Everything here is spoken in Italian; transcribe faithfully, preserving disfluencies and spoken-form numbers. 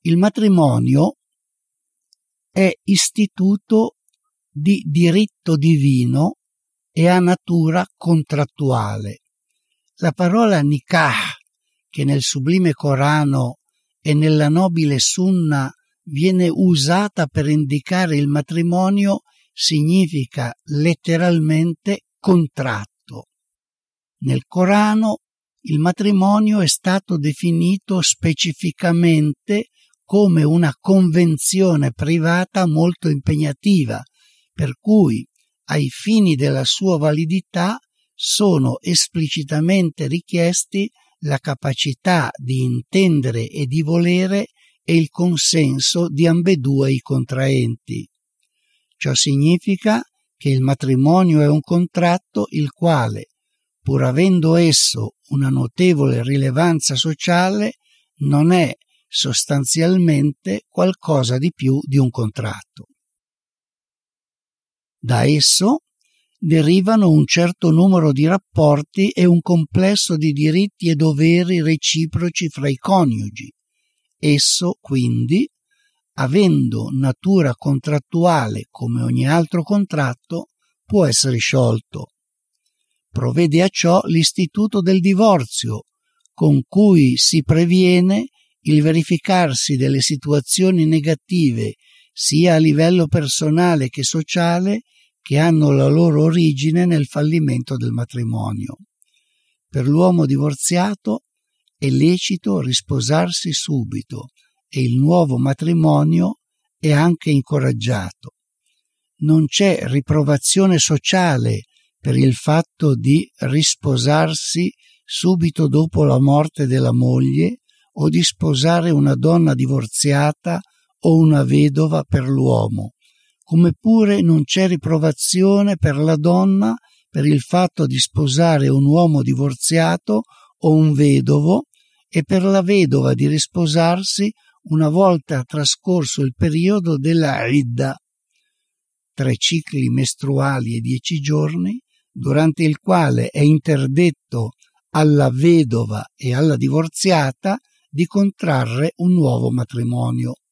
Il matrimonio è istituto di diritto divino e ha natura contrattuale. La parola nikah, che nel sublime Corano e nella nobile Sunna viene usata per indicare il matrimonio, significa letteralmente contratto. Nel Corano il matrimonio è stato definito specificamente come una convenzione privata molto impegnativa, per cui ai fini della sua validità sono esplicitamente richiesti la capacità di intendere e di volere e il consenso di ambedue i contraenti. Ciò significa che il matrimonio è un contratto il quale, pur avendo esso una notevole rilevanza sociale, non è sostanzialmente qualcosa di più di un contratto. Da esso derivano un certo numero di rapporti e un complesso di diritti e doveri reciproci fra i coniugi. Esso, quindi, avendo natura contrattuale come ogni altro contratto, può essere sciolto. Provvede a ciò l'istituto del divorzio, con cui si previene il verificarsi delle situazioni negative sia a livello personale che sociale che hanno la loro origine nel fallimento del matrimonio. Per l'uomo divorziato è lecito risposarsi subito e il nuovo matrimonio è anche incoraggiato. Non c'è riprovazione sociale per il fatto di risposarsi subito dopo la morte della moglie o di sposare una donna divorziata o una vedova per l'uomo, come pure non c'è riprovazione per la donna per il fatto di sposare un uomo divorziato o un vedovo e per la vedova di risposarsi una volta trascorso il periodo della idda, tre cicli mestruali e dieci giorni, durante il quale è interdetto alla vedova e alla divorziata di contrarre un nuovo matrimonio.